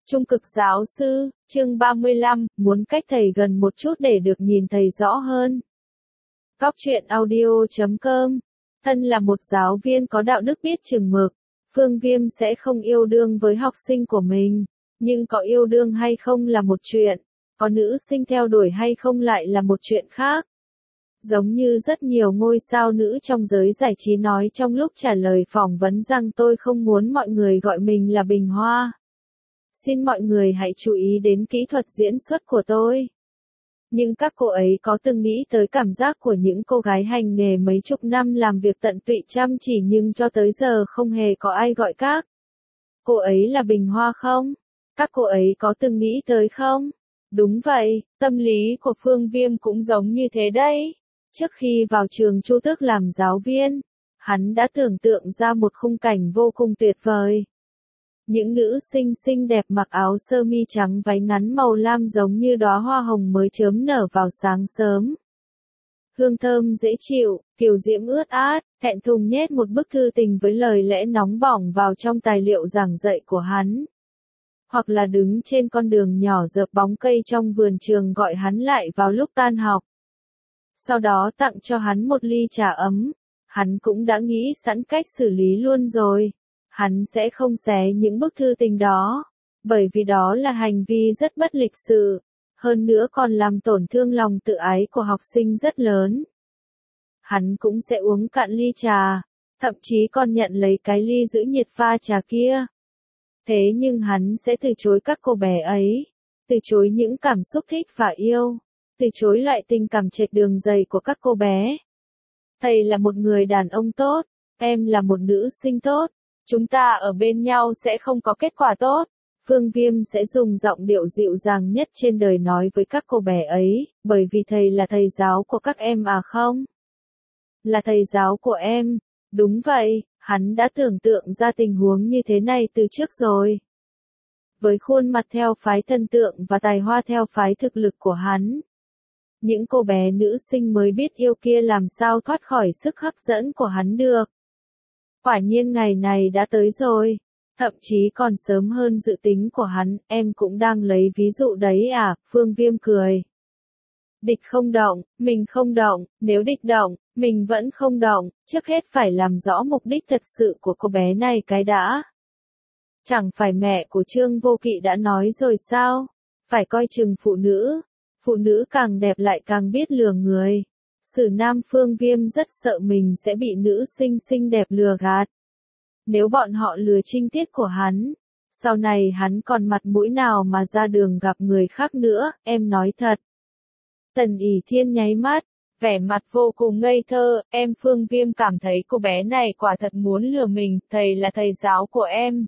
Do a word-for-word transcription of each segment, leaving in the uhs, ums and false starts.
Trung cực giáo sư, chương ba mươi lăm, muốn cách thầy gần một chút để được nhìn thầy rõ hơn. Góc truyện audio chấm com. Thân là một giáo viên có đạo đức biết chừng mực, Phương Viêm sẽ không yêu đương với học sinh của mình, nhưng có yêu đương hay không là một chuyện, có nữ sinh theo đuổi hay không lại là một chuyện khác. Giống như rất nhiều ngôi sao nữ trong giới giải trí nói trong lúc trả lời phỏng vấn rằng tôi không muốn mọi người gọi mình là Bình Hoa. Xin mọi người hãy chú ý đến kỹ thuật diễn xuất của tôi. Nhưng các cô ấy có từng nghĩ tới cảm giác của những cô gái hành nghề mấy chục năm làm việc tận tụy chăm chỉ nhưng cho tới giờ không hề có ai gọi các cô ấy là Bình Hoa không? Các cô ấy có từng nghĩ tới không? Đúng vậy, tâm lý của Phương Viêm cũng giống như thế đấy. Trước khi vào trường Chu Tước làm giáo viên, hắn đã tưởng tượng ra một khung cảnh vô cùng tuyệt vời. Những nữ sinh xinh đẹp mặc áo sơ mi trắng váy ngắn màu lam giống như đóa hoa hồng mới chớm nở vào sáng sớm. Hương thơm dễ chịu, kiều diễm ướt át, thẹn thùng nhét một bức thư tình với lời lẽ nóng bỏng vào trong tài liệu giảng dạy của hắn. Hoặc là đứng trên con đường nhỏ dợp bóng cây trong vườn trường gọi hắn lại vào lúc tan học. Sau đó tặng cho hắn một ly trà ấm. Hắn cũng đã nghĩ sẵn cách xử lý luôn rồi. Hắn sẽ không xé những bức thư tình đó, bởi vì đó là hành vi rất bất lịch sự, hơn nữa còn làm tổn thương lòng tự ái của học sinh rất lớn. Hắn cũng sẽ uống cạn ly trà, thậm chí còn nhận lấy cái ly giữ nhiệt pha trà kia. Thế nhưng hắn sẽ từ chối các cô bé ấy, từ chối những cảm xúc thích và yêu, từ chối loại tình cảm trệt đường dày của các cô bé. Thầy là một người đàn ông tốt, em là một nữ sinh tốt. Chúng ta ở bên nhau sẽ không có kết quả tốt. Phương Viêm sẽ dùng giọng điệu dịu dàng nhất trên đời nói với các cô bé ấy, bởi vì thầy là thầy giáo của các em à không? Là thầy giáo của em. Đúng vậy, hắn đã tưởng tượng ra tình huống như thế này từ trước rồi. Với khuôn mặt theo phái thần tượng và tài hoa theo phái thực lực của hắn. Những cô bé nữ sinh mới biết yêu kia làm sao thoát khỏi sức hấp dẫn của hắn được. Quả nhiên ngày này đã tới rồi, thậm chí còn sớm hơn dự tính của hắn, em cũng đang lấy ví dụ đấy à, Phương Viêm cười. Địch không động, mình không động, nếu địch động, mình vẫn không động, trước hết phải làm rõ mục đích thật sự của cô bé này cái đã. Chẳng phải mẹ của Trương Vô Kỵ đã nói rồi sao, phải coi chừng phụ nữ, phụ nữ càng đẹp lại càng biết lừa người. Sử Nam Phương Viêm rất sợ mình sẽ bị nữ sinh xinh đẹp lừa gạt. Nếu bọn họ lừa trinh tiết của hắn, sau này hắn còn mặt mũi nào mà ra đường gặp người khác nữa, em nói thật. Tần ỷ Thiên nháy mắt, vẻ mặt vô cùng ngây thơ, em Phương Viêm cảm thấy cô bé này quả thật muốn lừa mình, thầy là thầy giáo của em.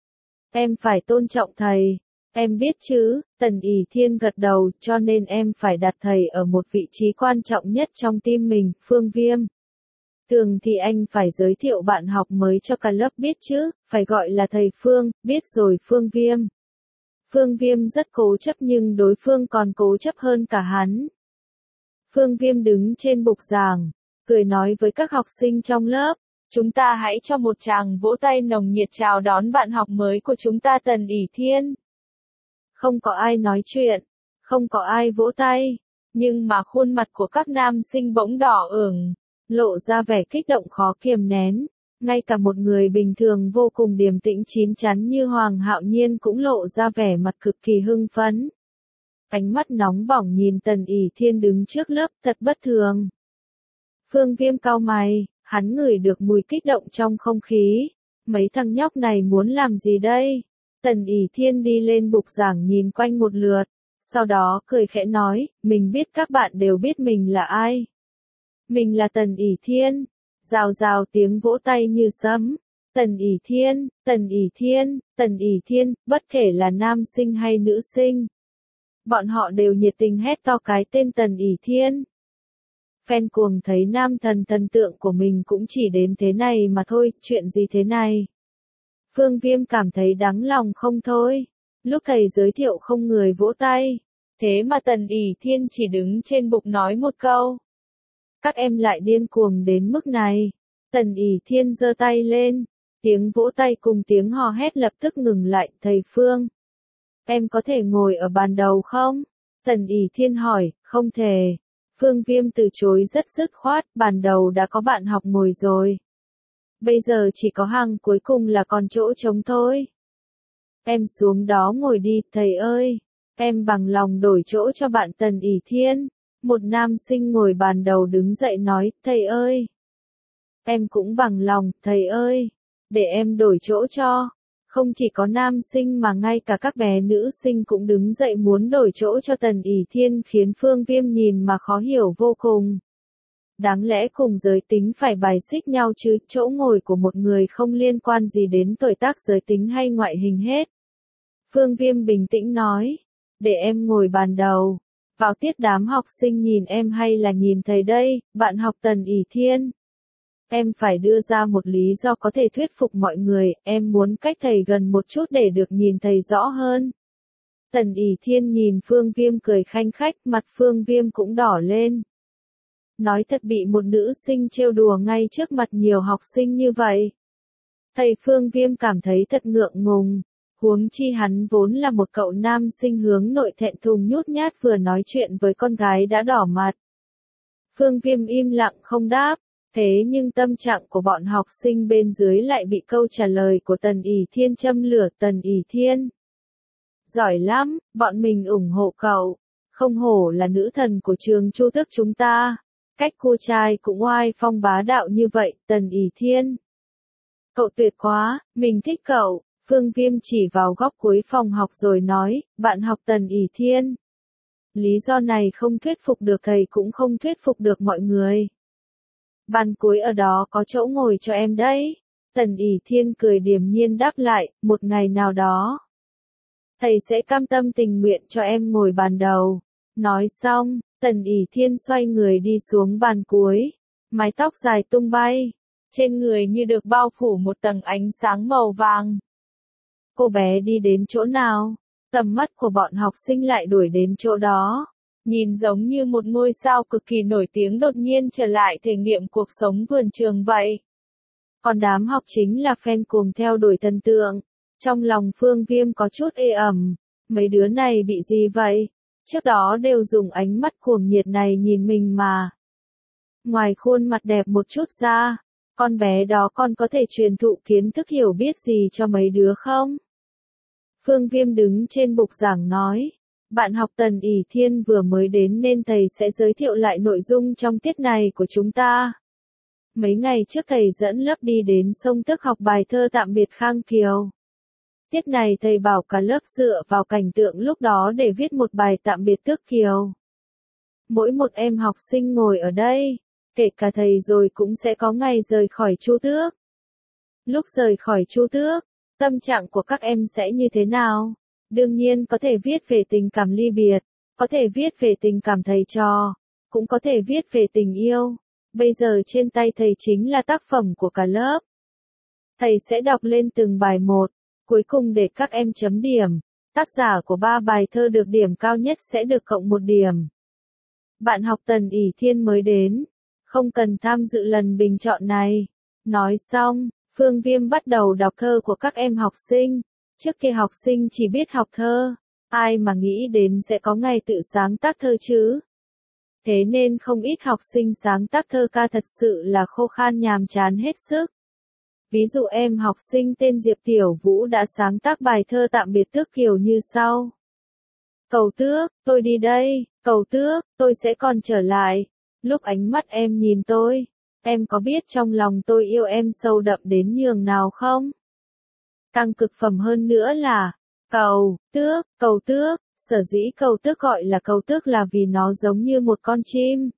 Em phải tôn trọng thầy. Em biết chứ, Tần ỷ Thiên gật đầu, cho nên em phải đặt thầy ở một vị trí quan trọng nhất trong tim mình, Phương Viêm. Thường thì anh phải giới thiệu bạn học mới cho cả lớp biết chứ, phải gọi là thầy Phương, biết rồi Phương Viêm. Phương Viêm rất cố chấp nhưng đối phương còn cố chấp hơn cả hắn. Phương Viêm đứng trên bục giảng, cười nói với các học sinh trong lớp, chúng ta hãy cho một tràng vỗ tay nồng nhiệt chào đón bạn học mới của chúng ta Tần ỷ Thiên. Không có ai nói chuyện, không có ai vỗ tay, nhưng mà khuôn mặt của các nam sinh bỗng đỏ ửng, lộ ra vẻ kích động khó kiềm nén. Ngay cả một người bình thường vô cùng điềm tĩnh chín chắn như Hoàng Hạo Nhiên cũng lộ ra vẻ mặt cực kỳ hưng phấn. Ánh mắt nóng bỏng nhìn Tần ỷ Thiên đứng trước lớp thật bất thường. Phương Viêm cau mày, hắn ngửi được mùi kích động trong không khí. Mấy thằng nhóc này muốn làm gì đây? Tần ỷ Thiên đi lên bục giảng nhìn quanh một lượt, sau đó cười khẽ nói, mình biết các bạn đều biết mình là ai. Mình là Tần ỷ Thiên. Rào rào tiếng vỗ tay như sấm. Tần ỷ Thiên, Tần ỷ Thiên, Tần ỷ Thiên, bất kể là nam sinh hay nữ sinh. Bọn họ đều nhiệt tình hét to cái tên Tần ỷ Thiên. Fan cuồng thấy nam thần thần tượng của mình cũng chỉ đến thế này mà thôi, chuyện gì thế này? Phương Viêm cảm thấy đáng lòng không thôi. Lúc thầy giới thiệu không người vỗ tay. Thế mà Tần ỷ Thiên chỉ đứng trên bục nói một câu. Các em lại điên cuồng đến mức này. Tần ỷ Thiên giơ tay lên. Tiếng vỗ tay cùng tiếng hò hét lập tức ngừng lại. Thầy Phương. Em có thể ngồi ở bàn đầu không? Tần ỷ thiên hỏi. Không thể. Phương Viêm từ chối rất dứt khoát, bàn đầu đã có bạn học ngồi rồi. Bây giờ chỉ có hàng cuối cùng là còn chỗ trống thôi. Em xuống đó ngồi đi, thầy ơi. Em bằng lòng đổi chỗ cho bạn Tần ỷ thiên. Một nam sinh ngồi bàn đầu đứng dậy nói, thầy ơi. Em cũng bằng lòng, thầy ơi. Để em đổi chỗ cho. Không chỉ có nam sinh mà ngay cả các bé nữ sinh cũng đứng dậy muốn đổi chỗ cho Tần ỷ thiên, khiến Phương Viêm nhìn mà khó hiểu vô cùng. Đáng lẽ cùng giới tính phải bài xích nhau chứ, chỗ ngồi của một người không liên quan gì đến tuổi tác, giới tính hay ngoại hình hết. Phương Viêm bình tĩnh nói, để em ngồi bàn đầu. Vào tiết đám học sinh nhìn em hay là nhìn thầy đây, bạn học Tần ỷ thiên. Em phải đưa ra một lý do có thể thuyết phục mọi người, em muốn cách thầy gần một chút để được nhìn thầy rõ hơn. Tần ỷ thiên nhìn Phương Viêm cười khanh khách, mặt Phương Viêm cũng đỏ lên. Nói thật bị một nữ sinh trêu đùa ngay trước mặt nhiều học sinh như vậy. Thầy Phương Viêm cảm thấy thật ngượng ngùng. Huống chi hắn vốn là một cậu nam sinh hướng nội thẹn thùng nhút nhát, vừa nói chuyện với con gái đã đỏ mặt. Phương Viêm im lặng không đáp, thế nhưng tâm trạng của bọn học sinh bên dưới lại bị câu trả lời của Tần ỷ thiên châm lửa. Tần ỷ thiên. Giỏi lắm, bọn mình ủng hộ cậu. Không hổ là nữ thần của trường Chu Tước chúng ta. Cách cô trai cũng oai phong bá đạo như vậy, Tần ỷ thiên. Cậu tuyệt quá, mình thích cậu. Phương Viêm chỉ vào góc cuối phòng học rồi nói, bạn học Tần ỷ thiên. Lý do này không thuyết phục được thầy cũng không thuyết phục được mọi người. Bàn cuối ở đó có chỗ ngồi cho em đấy. Tần ỷ thiên cười điềm nhiên đáp lại, một ngày nào đó. Thầy sẽ cam tâm tình nguyện cho em ngồi bàn đầu. Nói xong, Tần ỷ thiên xoay người đi xuống bàn cuối. Mái tóc dài tung bay. Trên người như được bao phủ một tầng ánh sáng màu vàng. Cô bé đi đến chỗ nào? Tầm mắt của bọn học sinh lại đuổi đến chỗ đó. Nhìn giống như một ngôi sao cực kỳ nổi tiếng đột nhiên trở lại thể nghiệm cuộc sống vườn trường vậy. Còn đám học chính là fan cuồng theo đuổi thần tượng. Trong lòng Phương Viêm có chút ê ẩm. Mấy đứa này bị gì vậy? Trước đó đều dùng ánh mắt cuồng nhiệt này nhìn mình mà. Ngoài khuôn mặt đẹp một chút ra, con bé đó còn có thể truyền thụ kiến thức hiểu biết gì cho mấy đứa không? Phương Viêm đứng trên bục giảng nói. Bạn học Tần ỷ thiên vừa mới đến nên thầy sẽ giới thiệu lại nội dung trong tiết này của chúng ta. Mấy ngày trước thầy dẫn lớp đi đến sông Tước học bài thơ Tạm biệt Khang Kiều. Tiết này thầy bảo cả lớp dựa vào cảnh tượng lúc đó để viết một bài tạm biệt Tước Kiều. Mỗi một em học sinh ngồi ở đây, kể cả thầy rồi cũng sẽ có ngày rời khỏi Chu Tước. Lúc rời khỏi Chu Tước, tâm trạng của các em sẽ như thế nào? Đương nhiên có thể viết về tình cảm ly biệt, có thể viết về tình cảm thầy trò, cũng có thể viết về tình yêu. Bây giờ trên tay thầy chính là tác phẩm của cả lớp. Thầy sẽ đọc lên từng bài một, cuối cùng để các em chấm điểm. Tác giả của ba bài thơ được điểm cao nhất sẽ được cộng một điểm. Bạn học Tần ỷ thiên mới đến, không cần tham dự lần bình chọn này. Nói xong, Phương Viêm bắt đầu đọc thơ của các em học sinh. Trước kia học sinh chỉ biết học thơ, ai mà nghĩ đến sẽ có ngày tự sáng tác thơ chứ. Thế nên không ít học sinh sáng tác thơ ca thật sự là khô khan nhàm chán hết sức. Ví dụ em học sinh tên Diệp Tiểu Vũ đã sáng tác bài thơ Tạm biệt Tước Kiều như sau. Cầu Tước, tôi đi đây, cầu Tước, tôi sẽ còn trở lại. Lúc ánh mắt em nhìn tôi, em có biết trong lòng tôi yêu em sâu đậm đến nhường nào không? Càng cực phẩm hơn nữa là, cầu, tước, cầu tước, sở dĩ cầu tước gọi là cầu tước là vì nó giống như một con chim.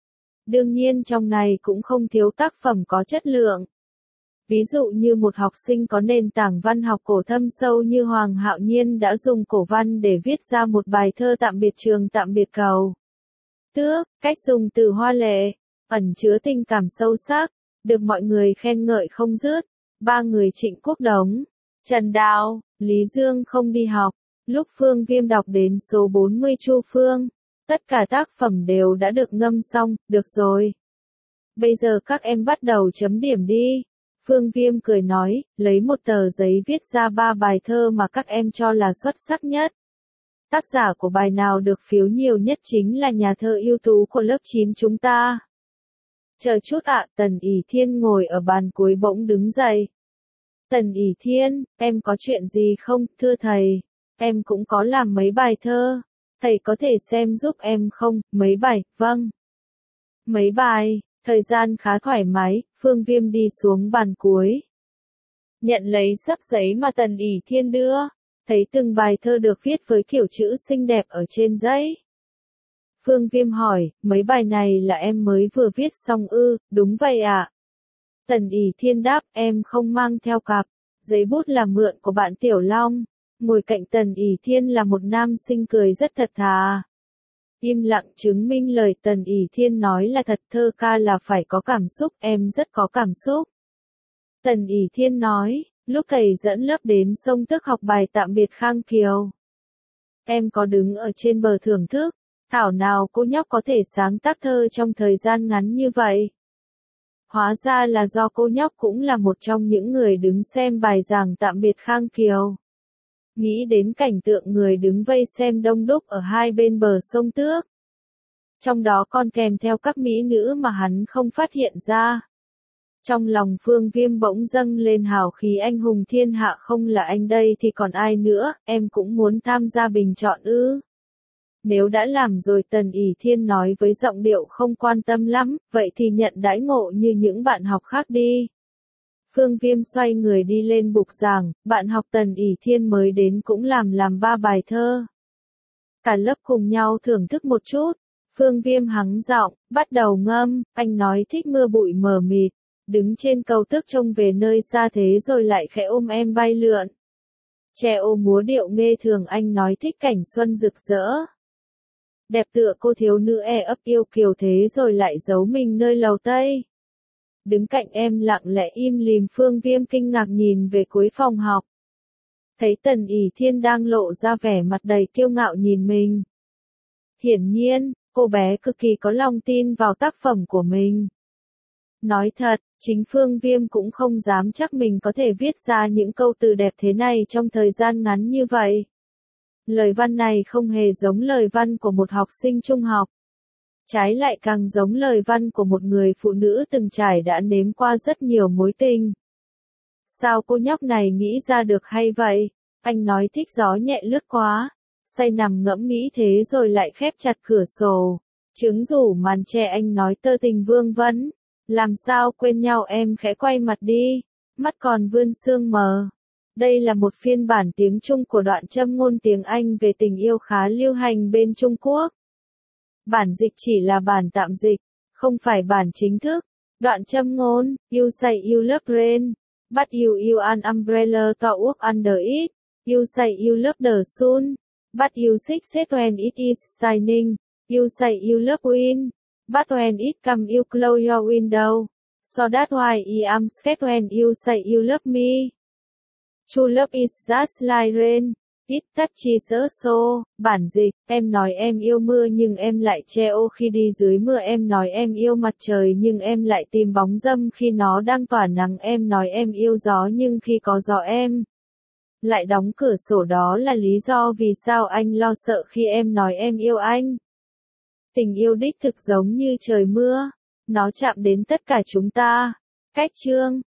Đương nhiên trong này cũng không thiếu tác phẩm có chất lượng. Ví dụ như một học sinh có nền tảng văn học cổ thâm sâu như Hoàng Hạo Nhiên đã dùng cổ văn để viết ra một bài thơ tạm biệt trường tạm biệt cầu. Tước, cách dùng từ hoa lệ, ẩn chứa tình cảm sâu sắc, được mọi người khen ngợi không dứt. Ba người Trịnh Quốc Đống, Trần Đào, Lý Dương không đi học. Lúc Phương Viêm đọc đến số bốn mươi Chu Phương, tất cả tác phẩm đều đã được ngâm xong, được rồi. Bây giờ các em bắt đầu chấm điểm đi. Phương Viêm cười nói, lấy một tờ giấy viết ra ba bài thơ mà các em cho là xuất sắc nhất. Tác giả của bài nào được phiếu nhiều nhất chính là nhà thơ ưu tú của lớp chín chúng ta. Chờ chút ạ, Tần ỷ Thiên ngồi ở bàn cuối bỗng đứng dậy. Tần ỷ Thiên, em có chuyện gì không, thưa thầy? Em cũng có làm mấy bài thơ. Thầy có thể xem giúp em không? Mấy bài, vâng. Mấy bài, thời gian khá thoải mái, Phương Viêm đi xuống bàn cuối. Nhận lấy xấp giấy mà Tần ỷ Thiên đưa, thấy từng bài thơ được viết với kiểu chữ xinh đẹp ở trên giấy. Phương Viêm hỏi, mấy bài này là em mới vừa viết xong ư, đúng vậy ạ. Tần ỷ Thiên đáp, em không mang theo cặp, giấy bút là mượn của bạn Tiểu Long. Ngồi cạnh Tần ỷ Thiên là một nam sinh cười rất thật thà. Im lặng chứng minh lời Tần ỷ Thiên nói là thật, thơ ca là phải có cảm xúc, em rất có cảm xúc. Tần ỷ Thiên nói, lúc thầy dẫn lớp đến sông Tước học bài Tạm biệt Khang Kiều. Em có đứng ở trên bờ thưởng thức, thảo nào cô nhóc có thể sáng tác thơ trong thời gian ngắn như vậy. Hóa ra là do cô nhóc cũng là một trong những người đứng xem bài giảng Tạm biệt Khang Kiều. Nghĩ đến cảnh tượng người đứng vây xem đông đúc ở hai bên bờ sông Tước. Trong đó còn kèm theo các mỹ nữ mà hắn không phát hiện ra. Trong lòng Phương Viêm bỗng dâng lên hào khí anh hùng thiên hạ, không là anh đây thì còn ai nữa, em cũng muốn tham gia bình chọn ư. Nếu đã làm rồi, Tần ỷ Thiên nói với giọng điệu không quan tâm lắm, vậy thì nhận đãi ngộ như những bạn học khác đi. Phương Viêm xoay người đi lên bục giảng, bạn học Tần ỷ Thiên mới đến cũng làm làm ba bài thơ. Cả lớp cùng nhau thưởng thức một chút, Phương Viêm hắng giọng, bắt đầu ngâm, anh nói thích mưa bụi mờ mịt, đứng trên cầu tước trông về nơi xa thế rồi lại khẽ ôm em bay lượn. Trẻ ô múa điệu nghe thường, anh nói thích cảnh xuân rực rỡ. Đẹp tựa cô thiếu nữ e ấp yêu kiều thế rồi lại giấu mình nơi lầu Tây. Đứng cạnh em lặng lẽ im lìm, Phương Viêm kinh ngạc nhìn về cuối phòng học. Thấy Tần ỷ Thiên đang lộ ra vẻ mặt đầy kiêu ngạo nhìn mình. Hiển nhiên, cô bé cực kỳ có lòng tin vào tác phẩm của mình. Nói thật, chính Phương Viêm cũng không dám chắc mình có thể viết ra những câu từ đẹp thế này trong thời gian ngắn như vậy. Lời văn này không hề giống lời văn của một học sinh trung học. Trái lại càng giống lời văn của một người phụ nữ từng trải đã nếm qua rất nhiều mối tình. Sao cô nhóc này nghĩ ra được hay vậy? Anh nói thích gió nhẹ lướt quá. Say nằm ngẫm nghĩ thế rồi lại khép chặt cửa sổ. Trứng rủ màn che, anh nói tơ tình vương vấn. Làm sao quên nhau, em khẽ quay mặt đi. Mắt còn vươn sương mờ. Đây là một phiên bản tiếng Trung của đoạn châm ngôn tiếng Anh về tình yêu khá lưu hành bên Trung Quốc. Bản dịch chỉ là bản tạm dịch, không phải bản chính thức. Đoạn châm ngôn, you say you love rain, but you use an umbrella to walk under it. You say you love the sun, but you sick it when it is shining. You say you love wind, but when it comes you close your window. So that's why I am scared when you say you love me. True love is just like rain, it touches us so. Bản dịch, em nói em yêu mưa nhưng em lại che ô khi đi dưới mưa. Em nói em yêu mặt trời nhưng em lại tìm bóng râm khi nó đang tỏa nắng. Em nói em yêu gió nhưng khi có gió em lại đóng cửa sổ. Đó là lý do vì sao anh lo sợ khi em nói em yêu anh. Tình yêu đích thực giống như trời mưa, nó chạm đến tất cả chúng ta. Cách chương